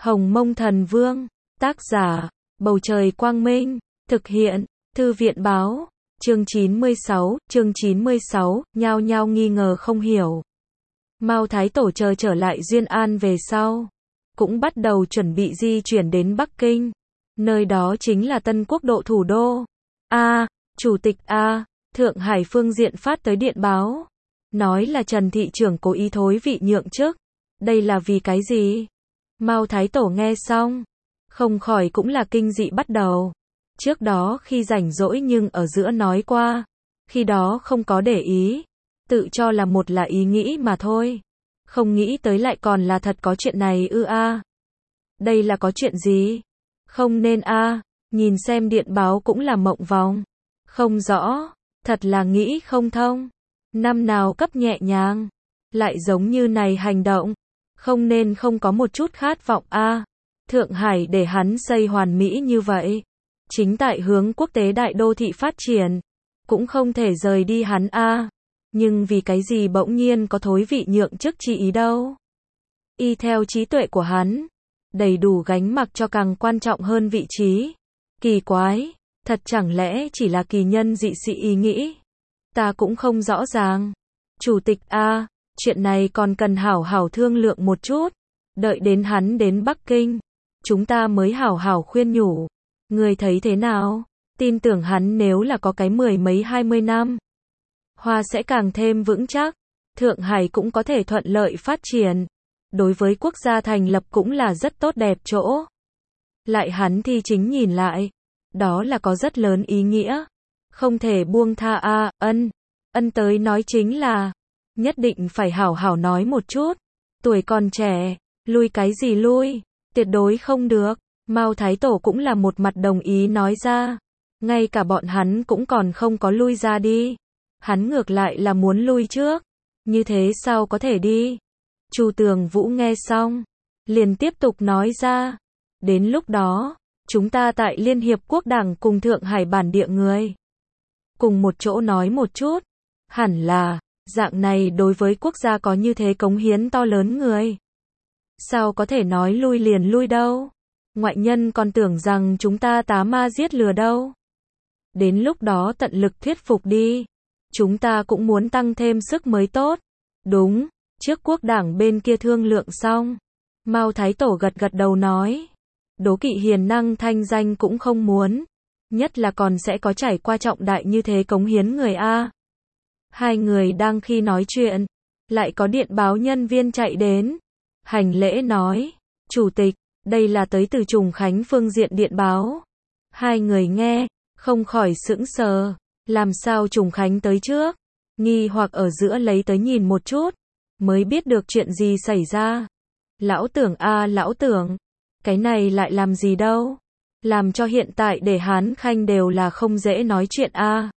Hồng Mông Thần Vương, tác giả, Bầu Trời Quang Minh, thực hiện, Thư viện Báo, chương 96, nhao nhao nghi ngờ không hiểu. Mao Thái Tổ trở lại Duyên An về sau, cũng bắt đầu chuẩn bị di chuyển đến Bắc Kinh, nơi đó chính là Tân Quốc độ thủ đô. Chủ tịch Thượng Hải phương diện phát tới điện báo, nói là Trần thị trưởng cố ý thối vị nhượng chức. Đây là vì cái gì? Mao Thái Tổ nghe xong, không khỏi cũng là kinh dị bắt đầu. Trước đó khi rảnh rỗi nhưng ở giữa nói qua, khi đó không có để ý, tự cho là một là ý nghĩ mà thôi. Không nghĩ tới lại còn là thật có chuyện này Đây là có chuyện gì? Không nên nhìn xem điện báo cũng là mộng vòng. Không rõ, thật là nghĩ không thông. Năm nào cấp nhẹ nhàng, lại giống như này hành động. Không nên không có một chút khát vọng Thượng Hải để hắn xây hoàn mỹ như vậy. Chính tại hướng quốc tế đại đô thị phát triển. Cũng không thể rời đi hắn Nhưng vì cái gì bỗng nhiên có thối vị nhượng chức chi ý đâu. Y theo trí tuệ của hắn, đầy đủ gánh mặc cho càng quan trọng hơn vị trí. Kỳ quái, thật chẳng lẽ chỉ là kỳ nhân dị sĩ ý nghĩ. Ta cũng không rõ ràng. Chủ tịch chuyện này còn cần hảo hảo thương lượng một chút. Đợi đến hắn đến Bắc Kinh, chúng ta mới hảo hảo khuyên nhủ. Người thấy thế nào? Tin tưởng hắn nếu là có cái 10 mấy 20 năm, Hoa sẽ càng thêm vững chắc. Thượng Hải cũng có thể thuận lợi phát triển. Đối với quốc gia thành lập cũng là rất tốt đẹp chỗ. Lại hắn thì chính nhìn lại, đó là có rất lớn ý nghĩa. Không thể buông tha ân tới nói chính là, nhất định phải hảo hảo nói một chút. Tuổi còn trẻ, lui cái gì lui, tuyệt đối không được. Mao Thái Tổ cũng là một mặt đồng ý nói ra. Ngay cả bọn hắn cũng còn không có lui ra đi. Hắn ngược lại là muốn lui trước. Như thế sao có thể đi? Chu Tường Vũ nghe xong, liền tiếp tục nói ra. Đến lúc đó, chúng ta tại Liên Hiệp Quốc Đảng cùng Thượng Hải bản địa người, cùng một chỗ nói một chút. Hẳn là, dạng này đối với quốc gia có như thế cống hiến to lớn người. Sao có thể nói lui liền lui đâu? Ngoại nhân còn tưởng rằng chúng ta tá ma giết lừa đâu. Đến lúc đó tận lực thuyết phục đi. Chúng ta cũng muốn tăng thêm sức mới tốt. Đúng, trước quốc đảng bên kia thương lượng xong. Mao Thái Tổ gật đầu nói. Đố Kỵ hiền năng thanh danh cũng không muốn. Nhất là còn sẽ có trải qua trọng đại như thế cống hiến người Hai người đang khi nói chuyện, lại có điện báo nhân viên chạy đến. Hành lễ nói, Chủ tịch, đây là tới từ Trùng Khánh phương diện điện báo. Hai người nghe, không khỏi sững sờ. Làm sao Trùng Khánh tới trước? Nghi hoặc ở giữa lấy tới nhìn một chút, mới biết được chuyện gì xảy ra. Lão tưởng, cái này lại làm gì đâu? Làm cho hiện tại để Hán Khanh đều là không dễ nói chuyện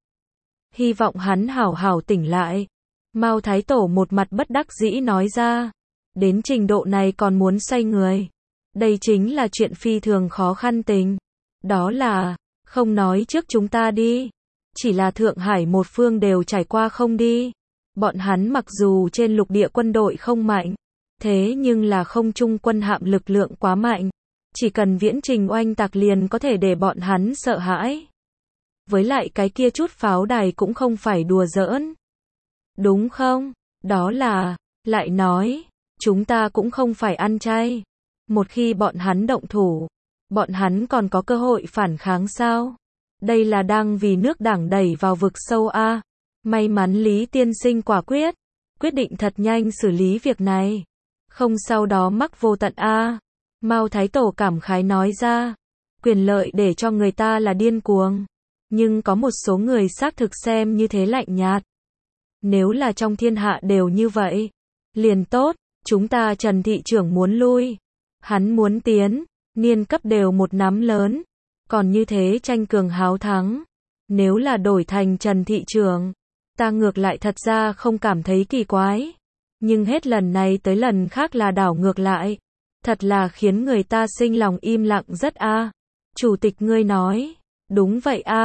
Hy vọng hắn hảo hảo tỉnh lại. Mao Thái Tổ một mặt bất đắc dĩ nói ra. Đến trình độ này còn muốn xoay người. Đây chính là chuyện phi thường khó khăn tình. Đó là, không nói trước chúng ta đi. Chỉ là Thượng Hải một phương đều trải qua không đi. Bọn hắn mặc dù trên lục địa quân đội không mạnh, thế nhưng là không trung quân hạm lực lượng quá mạnh. Chỉ cần viễn trình oanh tạc liền có thể để bọn hắn sợ hãi. Với lại cái kia chút pháo đài cũng không phải đùa giỡn. Đúng không? Đó là, lại nói, chúng ta cũng không phải ăn chay. Một khi bọn hắn động thủ, bọn hắn còn có cơ hội phản kháng sao? Đây là đang vì nước Đảng đẩy vào vực sâu May mắn Lý tiên sinh quả quyết định thật nhanh xử lý việc này. Không sau đó mắc vô tận Mao Thái Tổ cảm khái nói ra. Quyền lợi để cho người ta là điên cuồng. Nhưng có một số người xác thực xem như thế lạnh nhạt. Nếu là trong thiên hạ đều như vậy, liền tốt. Chúng ta Trần thị trưởng muốn lui, hắn muốn tiến, niên cấp đều một nắm lớn. Còn như thế tranh cường háo thắng. Nếu là đổi thành Trần thị trưởng, ta ngược lại thật ra không cảm thấy kỳ quái. Nhưng hết lần này tới lần khác là đảo ngược lại. Thật là khiến người ta sinh lòng im lặng rất Chủ tịch ngươi nói. Đúng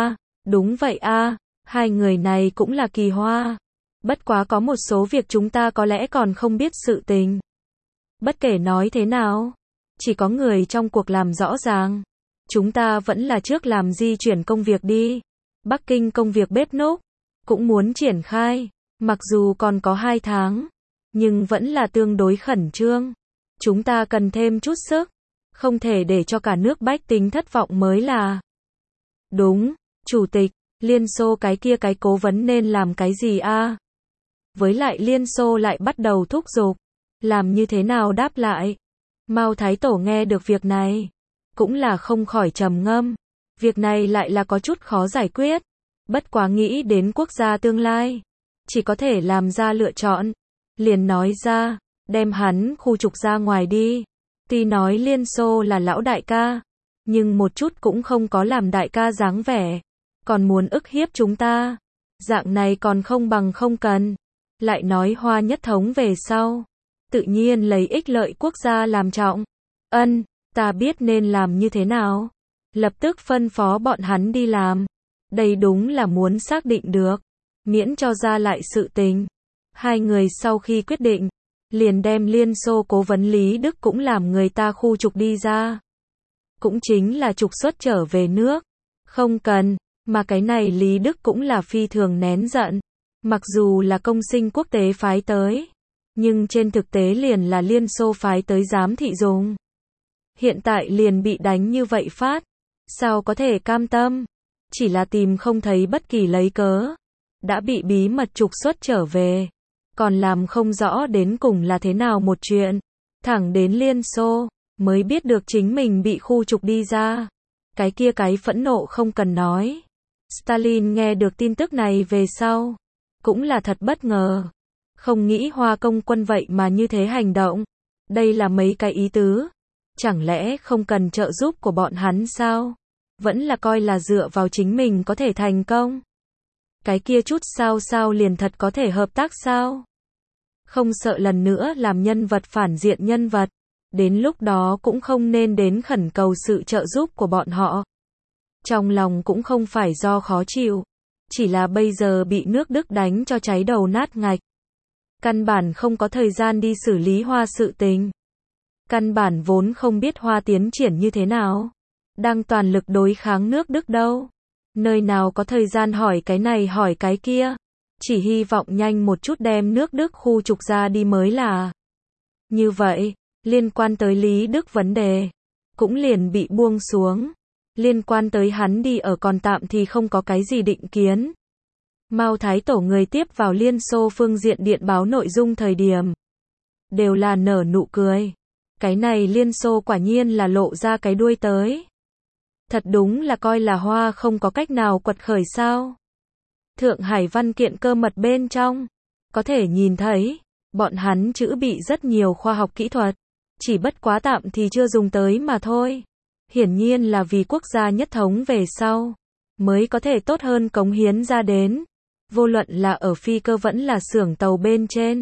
vậy Hai người này cũng là kỳ hoa. Bất quá có một số việc chúng ta có lẽ còn không biết sự tình. Bất kể nói thế nào, chỉ có người trong cuộc làm rõ ràng. Chúng ta vẫn là trước làm di chuyển công việc đi. Bắc Kinh công việc bếp núc cũng muốn triển khai, mặc dù còn có 2 tháng, nhưng vẫn là tương đối khẩn trương. Chúng ta cần thêm chút sức, không thể để cho cả nước bách tính thất vọng mới là. Đúng, Chủ tịch, Liên Xô cái kia cái cố vấn nên làm cái gì a? Với lại Liên Xô lại bắt đầu thúc giục, làm như thế nào đáp lại? Mao Thái Tổ nghe được việc này, cũng là không khỏi trầm ngâm. Việc này lại là có chút khó giải quyết, bất quá nghĩ đến quốc gia tương lai, chỉ có thể làm ra lựa chọn. Liền nói ra, đem hắn khu trục ra ngoài đi. Tuy nói Liên Xô là lão đại ca, nhưng một chút cũng không có làm đại ca dáng vẻ, còn muốn ức hiếp chúng ta. Dạng này còn không bằng không cần. Lại nói Hoa nhất thống về sau, tự nhiên lấy ích lợi quốc gia làm trọng. Ta biết nên làm như thế nào. Lập tức phân phó bọn hắn đi làm. Đây đúng là muốn xác định được, miễn cho ra lại sự tình. Hai người sau khi quyết định, liền đem Liên Xô cố vấn Lý Đức cũng làm người ta khu trục đi ra. Cũng chính là trục xuất trở về nước. Không cần, mà cái này Lý Đức cũng là phi thường nén giận. Mặc dù là công sinh quốc tế phái tới, nhưng trên thực tế liền là Liên Xô phái tới giám thị dùng. Hiện tại liền bị đánh như vậy phát, sao có thể cam tâm? Chỉ là tìm không thấy bất kỳ lấy cớ, đã bị bí mật trục xuất trở về, còn làm không rõ đến cùng là thế nào một chuyện. Thẳng đến Liên Xô mới biết được chính mình bị khu trục đi ra. Cái kia cái phẫn nộ không cần nói. Stalin nghe được tin tức này về sau, cũng là thật bất ngờ. Không nghĩ Hoa công quân vậy mà như thế hành động. Đây là mấy cái ý tứ. Chẳng lẽ không cần trợ giúp của bọn hắn sao? Vẫn là coi là dựa vào chính mình có thể thành công. Cái kia chút sao liền thật có thể hợp tác sao? Không sợ lần nữa làm nhân vật phản diện nhân vật. Đến lúc đó cũng không nên đến khẩn cầu sự trợ giúp của bọn họ. Trong lòng cũng không phải do khó chịu, chỉ là bây giờ bị nước Đức đánh cho cháy đầu nát ngạch. Căn bản không có thời gian đi xử lý Hoa sự tình. Căn bản vốn không biết Hoa tiến triển như thế nào. Đang toàn lực đối kháng nước Đức đâu. Nơi nào có thời gian hỏi cái này hỏi cái kia. Chỉ hy vọng nhanh một chút đem nước Đức khu trục ra đi mới là. Như vậy, liên quan tới Lý Đức vấn đề, cũng liền bị buông xuống. Liên quan tới hắn đi ở còn tạm thì không có cái gì định kiến. Mao Thái Tổ người tiếp vào Liên Xô phương diện điện báo nội dung thời điểm, đều là nở nụ cười. Cái này Liên Xô quả nhiên là lộ ra cái đuôi tới. Thật đúng là coi là Hoa không có cách nào quật khởi sao. Thượng Hải văn kiện cơ mật bên trong, có thể nhìn thấy, bọn hắn chữ bị rất nhiều khoa học kỹ thuật, chỉ bất quá tạm thì chưa dùng tới mà thôi. Hiển nhiên là vì quốc gia nhất thống về sau, mới có thể tốt hơn cống hiến ra đến. Vô luận là ở phi cơ vẫn là xưởng tàu bên trên,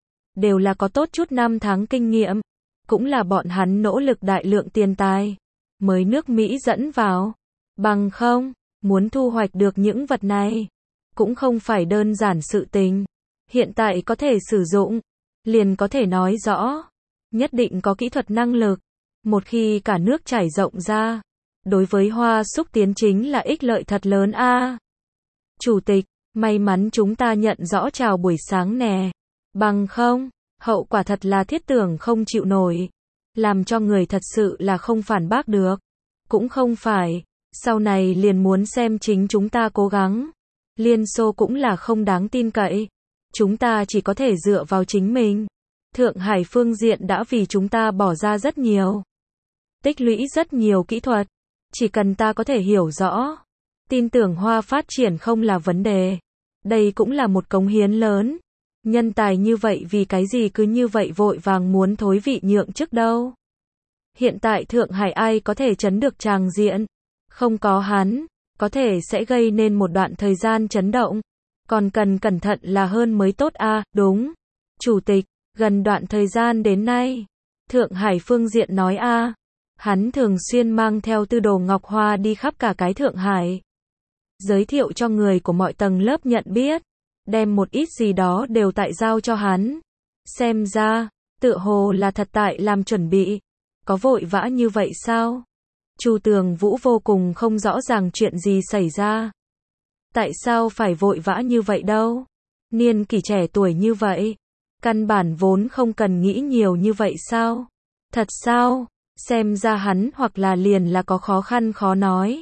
đều là có tốt chút năm tháng kinh nghiệm, cũng là bọn hắn nỗ lực đại lượng tiền tài, mới nước Mỹ dẫn vào. Bằng không, muốn thu hoạch được những vật này, cũng không phải đơn giản sự tình. Hiện tại có thể sử dụng, liền có thể nói rõ, nhất định có kỹ thuật năng lực. Một khi cả nước trải rộng ra, đối với Hoa xúc tiến chính là ích lợi thật lớn a. Chủ tịch, may mắn chúng ta nhận rõ chào buổi sáng nè. Bằng không, hậu quả thật là thiết tưởng không chịu nổi. Làm cho người thật sự là không phản bác được. Cũng không phải, sau này liền muốn xem chính chúng ta cố gắng. Liên Xô cũng là không đáng tin cậy. Chúng ta chỉ có thể dựa vào chính mình. Thượng Hải phương diện đã vì chúng ta bỏ ra rất nhiều. Tích lũy rất nhiều kỹ thuật. Chỉ cần ta có thể hiểu rõ, tin tưởng Hoa phát triển không là vấn đề. Đây cũng là một cống hiến lớn. Nhân tài như vậy vì cái gì cứ như vậy vội vàng muốn thối vị nhượng chức đâu. Hiện tại Thượng Hải ai có thể chấn được tràng diện. Không có hắn, có thể sẽ gây nên một đoạn thời gian chấn động. Còn cần cẩn thận là hơn mới tốt a. Đúng, Chủ tịch, gần đoạn thời gian đến nay, Thượng Hải phương diện nói a. Hắn thường xuyên mang theo Tư Đồ Ngọc Hoa đi khắp cả cái Thượng Hải. Giới thiệu cho người của mọi tầng lớp nhận biết. Đem một ít gì đó đều tại giao cho hắn. Xem ra, tựa hồ là thật tại làm chuẩn bị. có vội vã như vậy sao? Chu Tường Vũ vô cùng không rõ ràng chuyện gì xảy ra. Tại sao phải vội vã như vậy đâu? Niên kỷ trẻ tuổi như vậy, căn bản vốn không cần nghĩ nhiều như vậy sao? Thật sao? Xem ra hắn hoặc là liền là có khó khăn khó nói.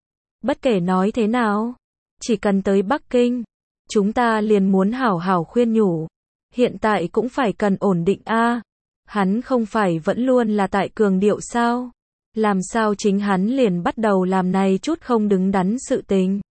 Bất kể nói thế nào, chỉ cần tới Bắc Kinh, chúng ta liền muốn hảo hảo khuyên nhủ. Hiện tại cũng phải cần ổn định a. Hắn không phải vẫn luôn là tại cường điệu sao? Làm sao chính hắn liền bắt đầu làm này chút không đứng đắn sự tình?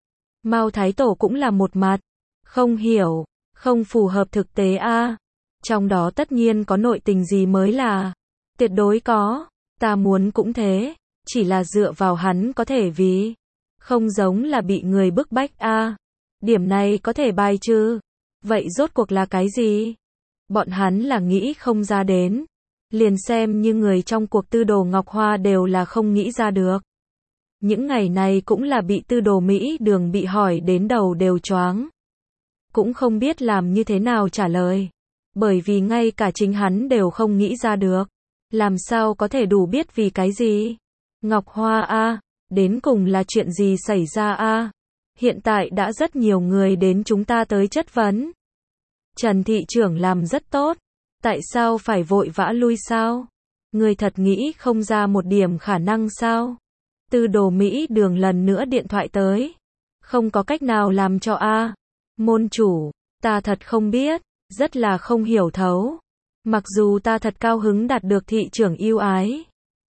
Mao Thái Tổ cũng là một mặt, không hiểu, không phù hợp thực tế a. Trong đó tất nhiên có nội tình gì mới là, tuyệt đối có, ta muốn cũng thế, chỉ là dựa vào hắn có thể vì, không giống là bị người bức bách a. Điểm này có thể bài trừ. Vậy rốt cuộc là cái gì? Bọn hắn là nghĩ không ra đến. Liền xem như người trong cuộc Tư Đồ Ngọc Hoa đều là không nghĩ ra được. Những ngày này cũng là bị Tư Đồ Mỹ Đường bị hỏi đến đầu đều choáng. Cũng không biết làm như thế nào trả lời. Bởi vì ngay cả chính hắn đều không nghĩ ra được. Làm sao có thể đủ biết vì cái gì? Ngọc Hoa a, đến cùng là chuyện gì xảy ra a? Hiện tại đã rất nhiều người đến chúng ta tới chất vấn. Trần thị trưởng làm rất tốt. Tại sao phải vội vã lui sao? Người thật nghĩ không ra một điểm khả năng sao? Tư Đồ Mỹ Đường lần nữa điện thoại tới. Không có cách nào làm cho a. Môn chủ, ta thật không biết, rất là không hiểu thấu. Mặc dù ta thật cao hứng đạt được thị trưởng yêu ái.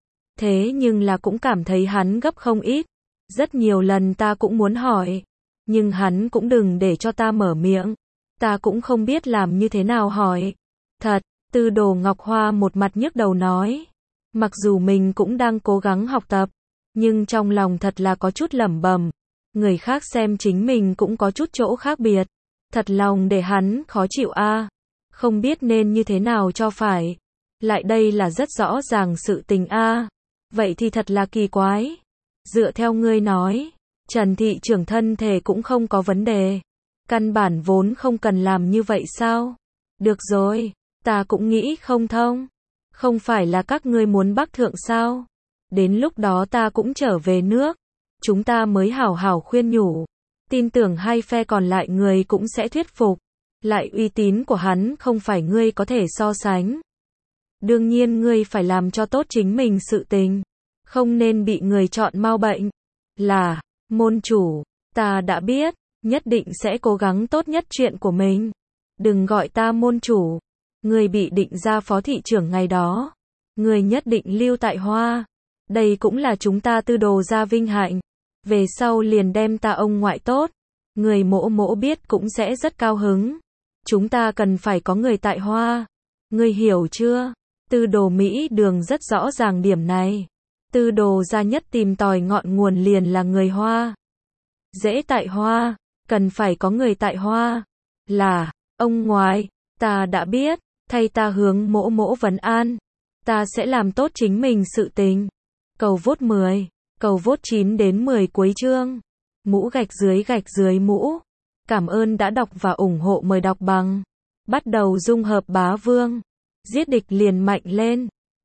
Thế nhưng là cũng cảm thấy hắn gấp không ít. Rất nhiều lần ta cũng muốn hỏi. Nhưng hắn cũng đừng để cho ta mở miệng. Ta cũng không biết làm như thế nào hỏi. Thật, Tư Đồ Ngọc Hoa một mặt nhức đầu nói. Mặc dù mình cũng đang cố gắng học tập. Nhưng trong lòng thật là có chút lẩm bẩm. Người khác xem chính mình cũng có chút chỗ khác biệt. Thật lòng để hắn khó chịu a. Không biết nên như thế nào cho phải. Lại đây là rất rõ ràng sự tình a. Vậy thì thật là kỳ quái. Dựa theo ngươi nói, Trần thị trưởng thân thể cũng không có vấn đề. Căn bản vốn không cần làm như vậy sao? Được rồi, ta cũng nghĩ không thông. Không phải là các ngươi muốn bắc thượng sao? Đến lúc đó ta cũng trở về nước. Chúng ta mới hảo hảo khuyên nhủ. Tin tưởng hai phe còn lại người cũng sẽ thuyết phục. Lại uy tín của hắn không phải ngươi có thể so sánh. Đương nhiên ngươi phải làm cho tốt chính mình sự tình. Không nên bị người chọn mau bệnh. Là, môn chủ, ta đã biết, nhất định sẽ cố gắng tốt nhất chuyện của mình. Đừng gọi ta môn chủ. Ngươi bị định ra phó thị trưởng ngày đó. Ngươi nhất định lưu tại Hoa. Đây cũng là chúng ta Tư Đồ gia vinh hạnh. Về sau liền đem ta ông ngoại tốt. Người mỗ mỗ biết cũng sẽ rất cao hứng. Chúng ta cần phải có người tại Hoa. Ngươi hiểu chưa? Tư Đồ Mỹ Đường rất rõ ràng điểm này. Tư Đồ gia nhất tìm tòi ngọn nguồn liền là người Hoa. Dễ tại Hoa, cần phải có người tại Hoa. Là, ông ngoại, ta đã biết, thay ta hướng mỗ mỗ vấn an. Ta sẽ làm tốt chính mình sự tình. Cầu vote 10, cầu vote 9 đến 10 cuối chương. Mũ gạch dưới mũ. Cảm ơn đã đọc và ủng hộ, mời đọc bằng. Bắt đầu dung hợp bá vương. Giết địch liền mạnh lên.